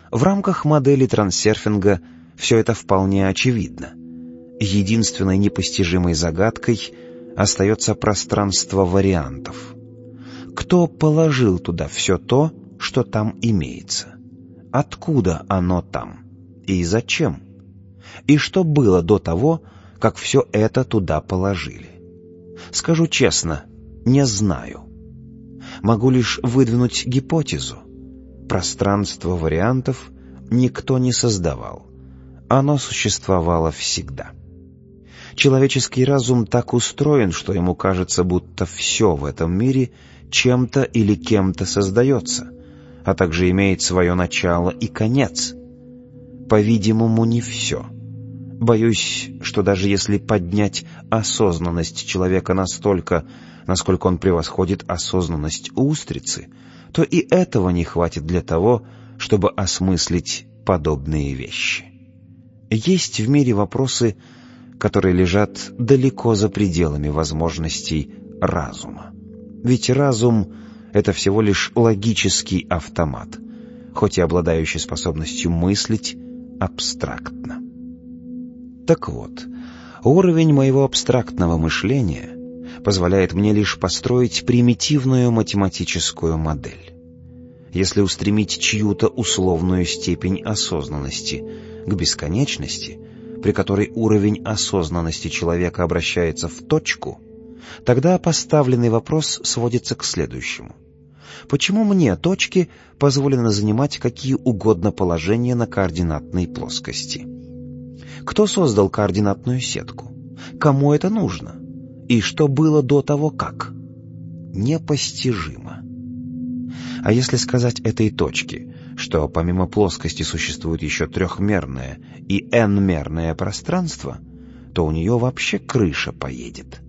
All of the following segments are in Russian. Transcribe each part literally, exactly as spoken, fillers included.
В рамках модели трансерфинга все это вполне очевидно. Единственной непостижимой загадкой остается пространство вариантов. Кто положил туда все то, что там имеется? Откуда оно там? И зачем? И что было до того, как все это туда положили? Скажу честно, не знаю. Могу лишь выдвинуть гипотезу. Пространство вариантов никто не создавал. Оно существовало всегда. Человеческий разум так устроен, что ему кажется, будто все в этом мире чем-то или кем-то создается, а также имеет свое начало и конец. По-видимому, не все. Боюсь, что даже если поднять осознанность человека настолько, насколько он превосходит осознанность устрицы, то и этого не хватит для того, чтобы осмыслить подобные вещи. Есть в мире вопросы, которые лежат далеко за пределами возможностей разума. Ведь разум — это всего лишь логический автомат, хоть и обладающий способностью мыслить абстрактно. Так вот, уровень моего абстрактного мышления позволяет мне лишь построить примитивную математическую модель. Если устремить чью-то условную степень осознанности к бесконечности, при которой уровень осознанности человека обращается в точку, тогда поставленный вопрос сводится к следующему. Почему мне, точке, позволено занимать какие угодно положения на координатной плоскости? Кто создал координатную сетку? Кому это нужно? И что было до того как? Непостижимо. А если сказать этой точке, что помимо плоскости существует еще трехмерное и n-мерное пространство, то у нее вообще крыша поедет.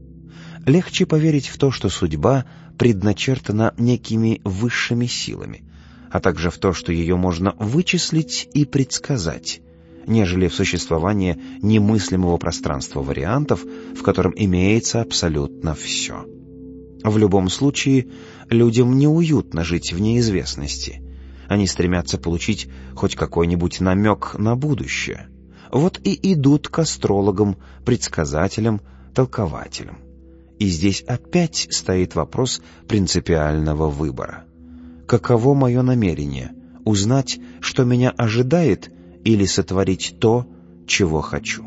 Легче поверить в то, что судьба предначертана некими высшими силами, а также в то, что ее можно вычислить и предсказать, нежели в существование немыслимого пространства вариантов, в котором имеется абсолютно все. В любом случае, людям неуютно жить в неизвестности. Они стремятся получить хоть какой-нибудь намек на будущее. Вот и идут к астрологам, предсказателям, толкователям. И здесь опять стоит вопрос принципиального выбора. Каково мое намерение? Узнать, что меня ожидает, или сотворить то, чего хочу?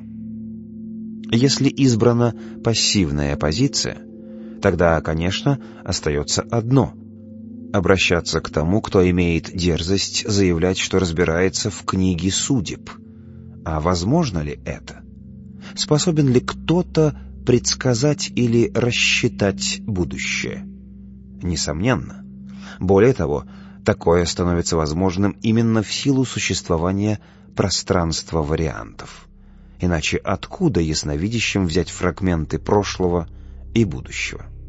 Если избрана пассивная позиция, тогда, конечно, остается одно — обращаться к тому, кто имеет дерзость заявлять, что разбирается в книге судеб. А возможно ли это? Способен ли кто-то предсказать или рассчитать будущее? Несомненно. Более того, такое становится возможным именно в силу существования пространства вариантов. Иначе откуда ясновидящим взять фрагменты прошлого и будущего?